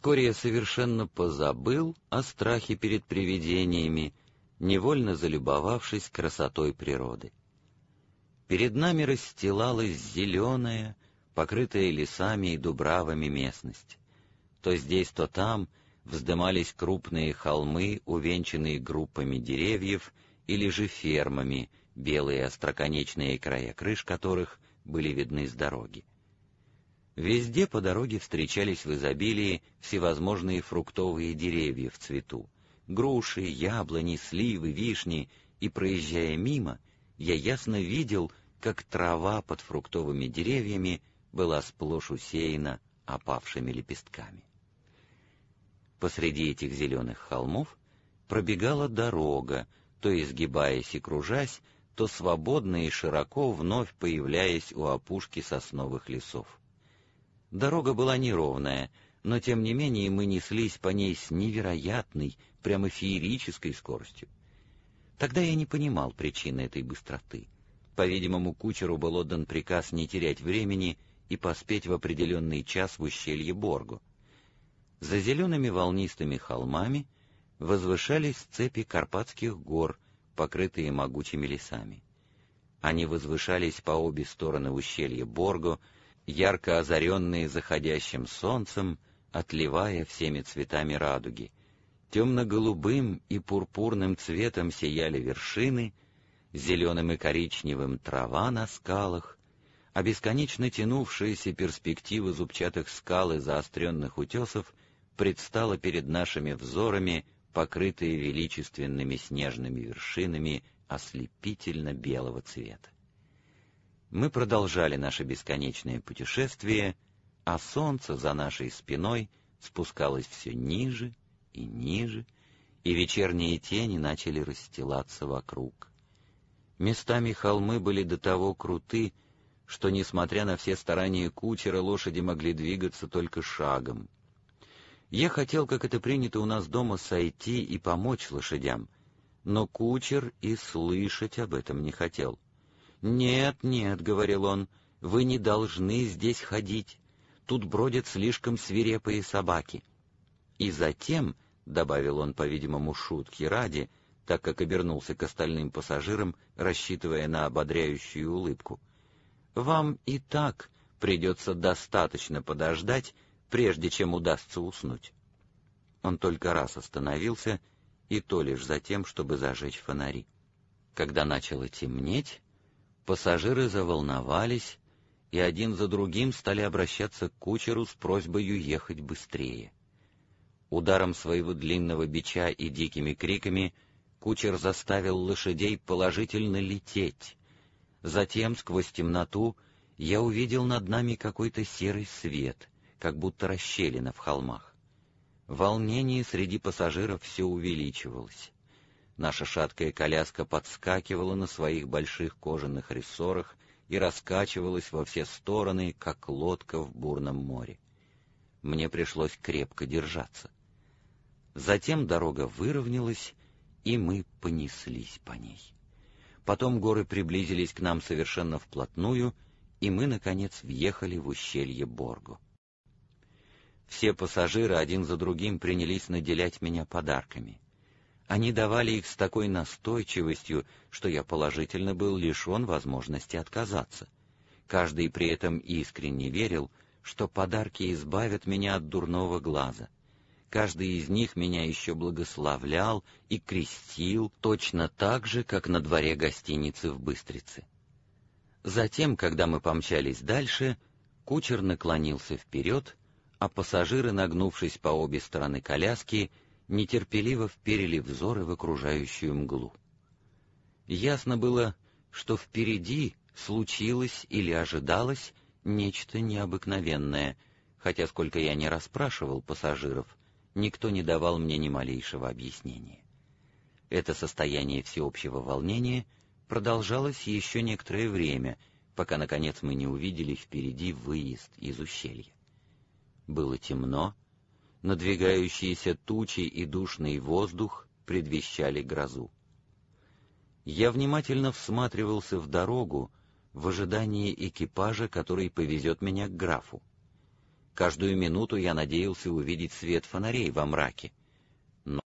Вскоре я совершенно позабыл о страхе перед привидениями, невольно залюбовавшись красотой природы. Перед нами расстилалась зеленая, покрытая лесами и дубравами местность. То здесь, то там вздымались крупные холмы, увенчанные группами деревьев, или же фермами, белые остроконечные края крыш которых были видны с дороги. Везде по дороге встречались в изобилии всевозможные фруктовые деревья в цвету, груши, яблони, сливы, вишни, и, проезжая мимо, я ясно видел, как трава под фруктовыми деревьями была сплошь усеяна опавшими лепестками. Посреди этих зеленых холмов пробегала дорога, то изгибаясь и кружась, то свободно и широко вновь появляясь у опушки сосновых лесов. Дорога была неровная, но тем не менее мы неслись по ней с невероятной, прямо феерической скоростью. Тогда я не понимал причины этой быстроты. По-видимому, кучеру был отдан приказ не терять времени и поспеть в определенный час в ущелье Борго. За зелеными волнистыми холмами возвышались цепи Карпатских гор, покрытые могучими лесами. Они возвышались по обе стороны ущелья Борго, ярко озаренные заходящим солнцем, отливая всеми цветами радуги. Темно-голубым и пурпурным цветом сияли вершины, зеленым и коричневым трава на скалах, а бесконечно тянувшаяся перспектива зубчатых скал и заостренных утесов предстала перед нашими взорами, покрытые величественными снежными вершинами ослепительно белого цвета. Мы продолжали наше бесконечное путешествие, а солнце за нашей спиной спускалось все ниже и ниже, и вечерние тени начали расстилаться вокруг. Местами холмы были до того круты, что, несмотря на все старания кучера, лошади могли двигаться только шагом. Я хотел, как это принято у нас дома, сойти и помочь лошадям, но кучер и слышать об этом не хотел. «Нет, нет», — говорил он, — «вы не должны здесь ходить. Тут бродят слишком свирепые собаки». И затем, — добавил он, по-видимому, шутки ради, так как обернулся к остальным пассажирам, рассчитывая на ободряющую улыбку, — «вам и так придется достаточно подождать, прежде чем удастся уснуть». Он только раз остановился, и то лишь за тем, чтобы зажечь фонари. Когда начало темнеть, пассажиры заволновались, и один за другим стали обращаться к кучеру с просьбой ехать быстрее. Ударом своего длинного бича и дикими криками кучер заставил лошадей положительно лететь. Затем, сквозь темноту, я увидел над нами какой-то серый свет, как будто расщелина в холмах. Волнение среди пассажиров все увеличивалось. Наша шаткая коляска подскакивала на своих больших кожаных рессорах и раскачивалась во все стороны, как лодка в бурном море. Мне пришлось крепко держаться. Затем дорога выровнялась, и мы понеслись по ней. Потом горы приблизились к нам совершенно вплотную, и мы, наконец, въехали в ущелье Борго. Все пассажиры один за другим принялись наделять меня подарками. Они давали их с такой настойчивостью, что я положительно был лишен возможности отказаться. Каждый при этом искренне верил, что подарки избавят меня от дурного глаза. Каждый из них меня еще благословлял и крестил точно так же, как на дворе гостиницы в Быстрице. Затем, когда мы помчались дальше, кучер наклонился вперед, а пассажиры, нагнувшись по обе стороны коляски, нетерпеливо вперили взоры в окружающую мглу. Ясно было, что впереди случилось или ожидалось нечто необыкновенное, хотя сколько я не расспрашивал пассажиров, никто не давал мне ни малейшего объяснения. Это состояние всеобщего волнения продолжалось еще некоторое время, пока, наконец, мы не увидели впереди выезд из ущелья. Было темно, надвигающиеся тучи и душный воздух предвещали грозу. Я внимательно всматривался в дорогу в ожидании экипажа, который повезет меня к графу. Каждую минуту я надеялся увидеть свет фонарей во мраке.